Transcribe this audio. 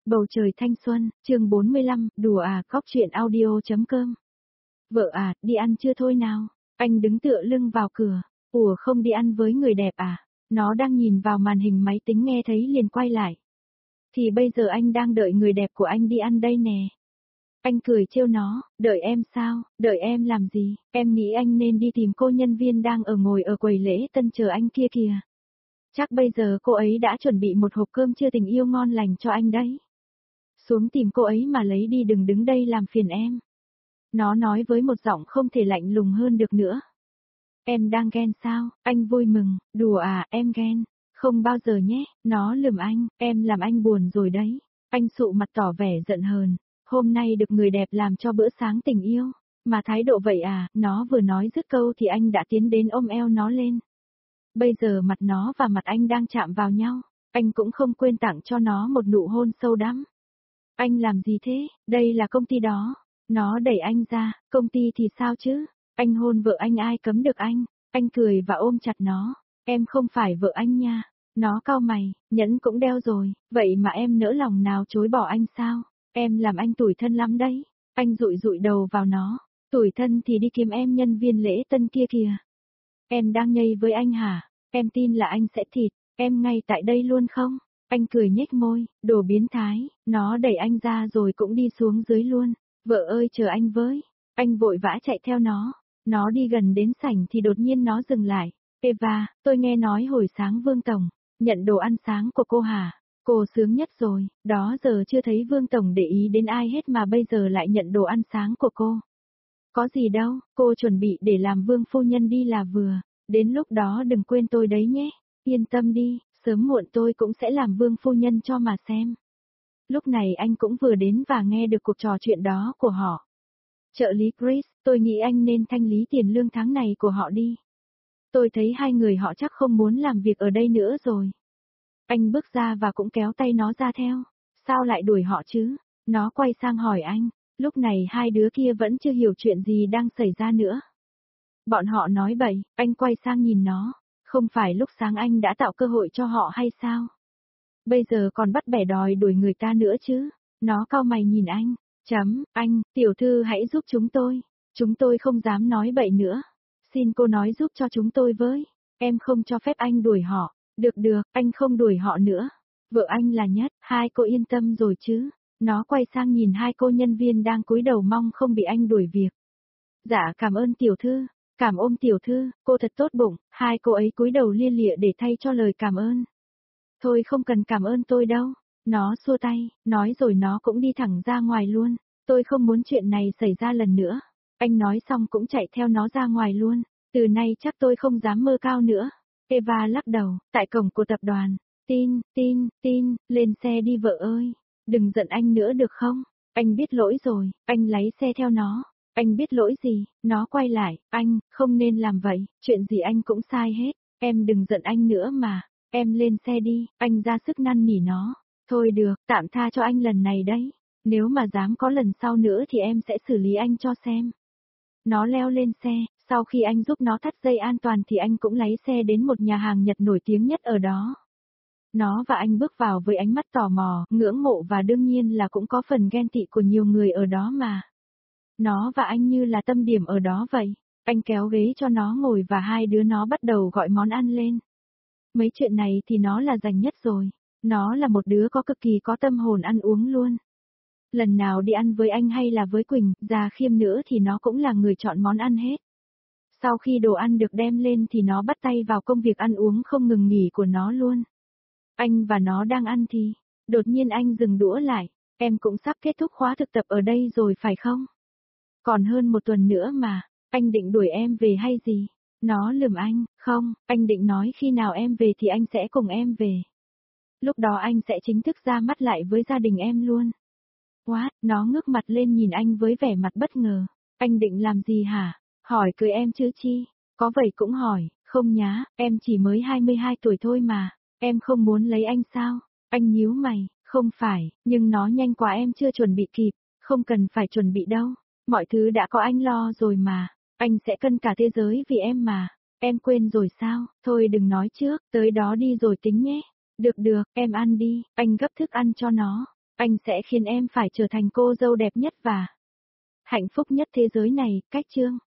Bầu trời thanh xuân, chương 45, đùa à, cóc truyện audio.com. Vợ à, đi ăn chưa thôi nào? Anh đứng tựa lưng vào cửa. Ủa không đi ăn với người đẹp à? Nó đang nhìn vào màn hình máy tính nghe thấy liền quay lại. Thì bây giờ anh đang đợi người đẹp của anh đi ăn đây nè. Anh cười trêu nó, đợi em sao, đợi em làm gì, em nghĩ anh nên đi tìm cô nhân viên đang ngồi ở quầy lễ tân chờ anh kia kìa. Chắc bây giờ cô ấy đã chuẩn bị một hộp cơm trưa tình yêu ngon lành cho anh đấy. Xuống tìm cô ấy mà lấy đi, đừng đứng đây làm phiền em. Nó nói với một giọng không thể lạnh lùng hơn được nữa. Em đang ghen sao? Anh vui mừng, đùa à, em ghen. Không bao giờ nhé, nó lườm anh, em làm anh buồn rồi đấy. Anh sụ mặt tỏ vẻ giận hờn, hôm nay được người đẹp làm cho bữa sáng tình yêu. Mà thái độ vậy à, nó vừa nói dứt câu thì anh đã tiến đến ôm eo nó lên. Bây giờ mặt nó và mặt anh đang chạm vào nhau, anh cũng không quên tặng cho nó một nụ hôn sâu đắm. Anh làm gì thế, đây là công ty đó. Nó đẩy anh ra, công ty thì sao chứ, anh hôn vợ anh ai cấm được anh cười và ôm chặt nó, em không phải vợ anh nha. Nó cau mày, nhẫn cũng đeo rồi, vậy mà em nỡ lòng nào chối bỏ anh sao, em làm anh tủi thân lắm đấy. Anh dụi dụi đầu vào nó, tủi thân thì đi kiếm em nhân viên lễ tân kia kìa. Em đang nhây với anh hả, em tin là anh sẽ thịt, em ngay tại đây luôn không? Anh cười nhếch môi, đồ biến thái, nó đẩy anh ra rồi cũng đi xuống dưới luôn. Vợ ơi chờ anh với. Anh vội vã chạy theo nó. Nó đi gần đến sảnh thì đột nhiên nó dừng lại. Eva, tôi nghe nói hồi sáng Vương Tổng nhận đồ ăn sáng của cô hả? Cô sướng nhất rồi, đó giờ chưa thấy Vương Tổng để ý đến ai hết mà bây giờ lại nhận đồ ăn sáng của cô. Có gì đâu, cô chuẩn bị để làm Vương phu nhân đi là vừa. Đến lúc đó đừng quên tôi đấy nhé. Yên tâm đi, sớm muộn tôi cũng sẽ làm Vương phu nhân cho mà xem. Lúc này anh cũng vừa đến và nghe được cuộc trò chuyện đó của họ. Trợ lý Chris, tôi nghĩ anh nên thanh lý tiền lương tháng này của họ đi. Tôi thấy hai người họ chắc không muốn làm việc ở đây nữa rồi. Anh bước ra và cũng kéo tay nó ra theo. Sao lại đuổi họ chứ? Nó quay sang hỏi anh. Lúc này hai đứa kia vẫn chưa hiểu chuyện gì đang xảy ra nữa. Bọn họ nói bậy, anh quay sang nhìn nó. Không phải lúc sáng anh đã tạo cơ hội cho họ hay sao? Bây giờ còn bắt bẻ đòi đuổi người ta nữa chứ. Nó cau mày nhìn anh. Anh, tiểu thư hãy giúp chúng tôi. Chúng tôi không dám nói bậy nữa. Xin cô nói giúp cho chúng tôi với. Em không cho phép anh đuổi họ. Được, anh không đuổi họ nữa. Vợ anh là nhất, hai cô yên tâm rồi chứ. Nó quay sang nhìn hai cô nhân viên đang cúi đầu mong không bị anh đuổi việc. Dạ cảm ơn tiểu thư. Cảm ơn tiểu thư, cô thật tốt bụng. Hai cô ấy cúi đầu lia lịa để thay cho lời cảm ơn. Thôi không cần cảm ơn tôi đâu. Nó xua tay, nói rồi nó cũng đi thẳng ra ngoài luôn. Tôi không muốn chuyện này xảy ra lần nữa. Anh nói xong cũng chạy theo nó ra ngoài luôn. Từ nay chắc tôi không dám mơ cao nữa. Eva lắc đầu, tại cổng của tập đoàn. Tin, lên xe đi vợ ơi. Đừng giận anh nữa được không? Anh biết lỗi rồi, anh lái xe theo nó. Anh biết lỗi gì? Nó quay lại, anh, không nên làm vậy, chuyện gì anh cũng sai hết. Em đừng giận anh nữa mà. Em lên xe đi, anh ra sức năn nỉ nó. Thôi được, tạm tha cho anh lần này đấy. Nếu mà dám có lần sau nữa thì em sẽ xử lý anh cho xem. Nó leo lên xe, sau khi anh giúp nó thắt dây an toàn thì anh cũng lái xe đến một nhà hàng Nhật nổi tiếng nhất ở đó. Nó và anh bước vào với ánh mắt tò mò, ngưỡng mộ và đương nhiên là cũng có phần ghen tị của nhiều người ở đó mà. Nó và anh như là tâm điểm ở đó vậy. Anh kéo ghế cho nó ngồi và hai đứa nó bắt đầu gọi món ăn lên. Mấy chuyện này thì nó là rành nhất rồi. Nó là một đứa có cực kỳ có tâm hồn ăn uống luôn. Lần nào đi ăn với anh hay là với Quỳnh, Già Khiêm nữa thì nó cũng là người chọn món ăn hết. Sau khi đồ ăn được đem lên thì nó bắt tay vào công việc ăn uống không ngừng nghỉ của nó luôn. Anh và nó đang ăn thì, đột nhiên anh dừng đũa lại. Em cũng sắp kết thúc khóa thực tập ở đây rồi phải không? Còn hơn một tuần nữa mà, anh định đuổi em về hay gì? Nó lườm anh, không, anh định nói khi nào em về thì anh sẽ cùng em về. Lúc đó anh sẽ chính thức ra mắt lại với gia đình em luôn. What, nó ngước mặt lên nhìn anh với vẻ mặt bất ngờ. Anh định làm gì hả? Hỏi cưới em chứ chi? Có vậy cũng hỏi, không nhá, em chỉ mới 22 tuổi thôi mà. Em không muốn lấy anh sao? Anh nhíu mày, không phải, nhưng nó nhanh quá em chưa chuẩn bị kịp. Không cần phải chuẩn bị đâu. Mọi thứ đã có anh lo rồi mà. Anh sẽ cân cả thế giới vì em mà. Em quên rồi sao? Thôi đừng nói trước, tới đó đi rồi tính nhé. Được, em ăn đi, anh gấp thức ăn cho nó. Anh sẽ khiến em phải trở thành cô dâu đẹp nhất và hạnh phúc nhất thế giới này, cách chương.